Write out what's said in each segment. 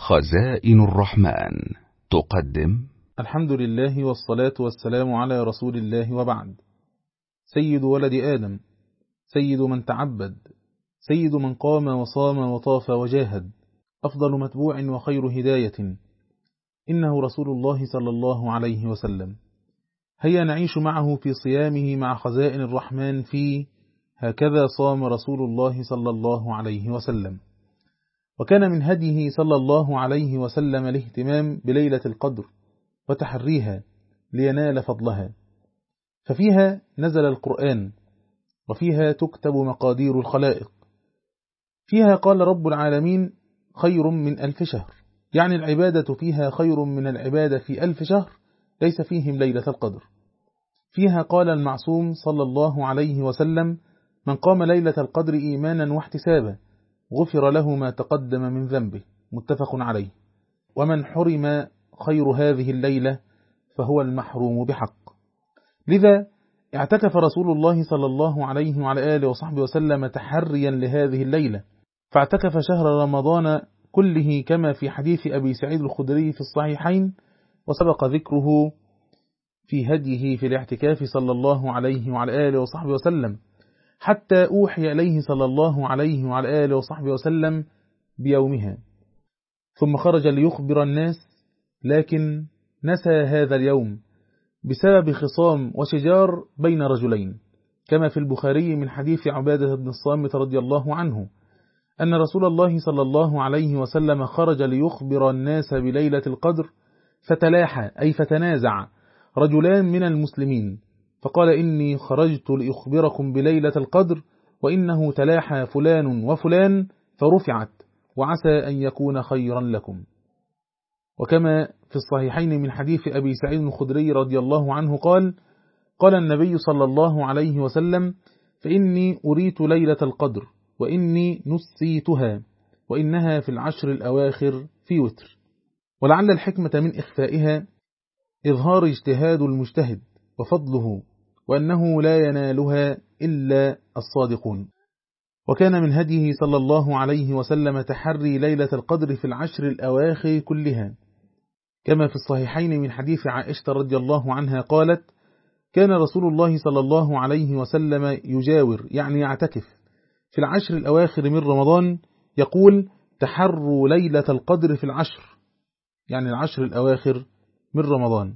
خزائن الرحمن تقدم. الحمد لله والصلاة والسلام على رسول الله، وبعد. سيد ولد آدم، سيد من تعبد، سيد من قام وصام وطاف وجاهد، أفضل متبوع وخير هداية، إنه رسول الله صلى الله عليه وسلم. هيا نعيش معه في صيامه مع خزائن الرحمن في هكذا صام رسول الله صلى الله عليه وسلم. وكان من هديه صلى الله عليه وسلم الاهتمام بليلة القدر وتحريها لينال فضلها، ففيها نزل القرآن، وفيها تكتب مقادير الخلائق. فيها قال رب العالمين: خير من 1000 شهر، يعني العبادة فيها خير من العبادة في 1000 شهر ليس فيهم ليلة القدر. فيها قال المعصوم صلى الله عليه وسلم: من قام ليلة القدر إيمانا واحتسابا غفر له ما تقدم من ذنبه، متفق عليه. ومن حرم خير هذه الليلة فهو المحروم بحق. لذا اعتكف رسول الله صلى الله عليه وعلى آله وصحبه وسلم تحريا لهذه الليلة، فاعتكف شهر رمضان كله كما في حديث أبي سعيد الخدري في الصحيحين، وسبق ذكره في هديه في الاعتكاف صلى الله عليه وعلى آله وصحبه وسلم، حتى أوحي إليه صلى الله عليه وعلى آله وصحبه وسلم بيومها، ثم خرج ليخبر الناس، لكن نسى هذا اليوم بسبب خصام وشجار بين رجلين، كما في البخاري من حديث عبادة بن الصامت رضي الله عنه أن رسول الله صلى الله عليه وسلم خرج ليخبر الناس بليلة القدر، فتلاحى أي فتنازع رجلان من المسلمين، فقال: إني خرجت لأخبركم بليلة القدر، وإنه تلاحى فلان وفلان فرفعت، وعسى أن يكون خيرا لكم. وكما في الصحيحين من حديث أبي سعيد الخدري رضي الله عنه قال النبي صلى الله عليه وسلم: فإني أريت ليلة القدر، وإني نسيتها، وإنها في العشر الأواخر في وتر. ولعل الحكمة من إخفائها إظهار اجتهاد المجتهد وفضله، وأنه لا ينالها إلا الصادقون. وكان من هديه صلى الله عليه وسلم تحري ليلة القدر في العشر الأواخر كلها، كما في الصحيحين من حديث عائشة رضي الله عنها قالت: كان رسول الله صلى الله عليه وسلم يجاور، يعني يعتكف، في العشر الأواخر من رمضان، يقول: تحروا ليلة القدر في العشر، يعني العشر الأواخر من رمضان.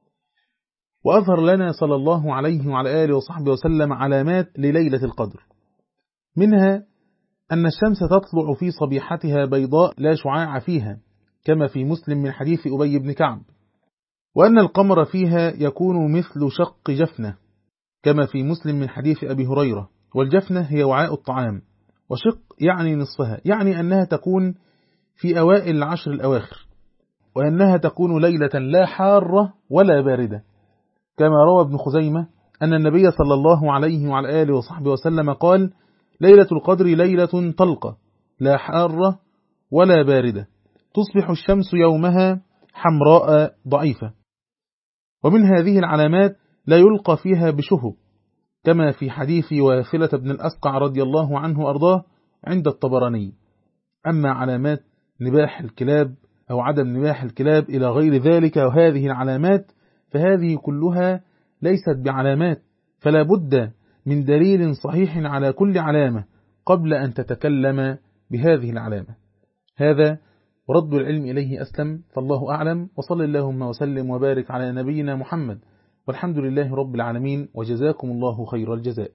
وأظهر لنا صلى الله عليه وعلى آله وصحبه وسلم علامات لليلة القدر، منها أن الشمس تطلع في صبيحتها بيضاء لا شعاع فيها، كما في مسلم من حديث أبي بن كعب، وأن القمر فيها يكون مثل شق جفنة، كما في مسلم من حديث أبي هريرة. والجفنة هي وعاء الطعام، وشق يعني نصفها، يعني أنها تكون في أوائل العشر الأواخر، وأنها تكون ليلة لا حارة ولا باردة، كما روى ابن خزيمة أن النبي صلى الله عليه وعلى آله وصحبه وسلم قال: ليلة القدر ليلة طلقة لا حارة ولا باردة، تصبح الشمس يومها حمراء ضعيفة. ومن هذه العلامات لا يلقى فيها بشهب، كما في حديث واثلة بن الأسقع رضي الله عنه أرضاه عند الطبراني. أما علامات نباح الكلاب أو عدم نباح الكلاب إلى غير ذلك وهذه العلامات، فهذه كلها ليست بعلامات، فلا بد من دليل صحيح على كل علامة قبل أن تتكلم بهذه العلامة. هذا ورد العلم إليه أسلم، فالله أعلم، وصل اللهم وسلم وبارك على نبينا محمد، والحمد لله رب العالمين، وجزاكم الله خير الجزاء.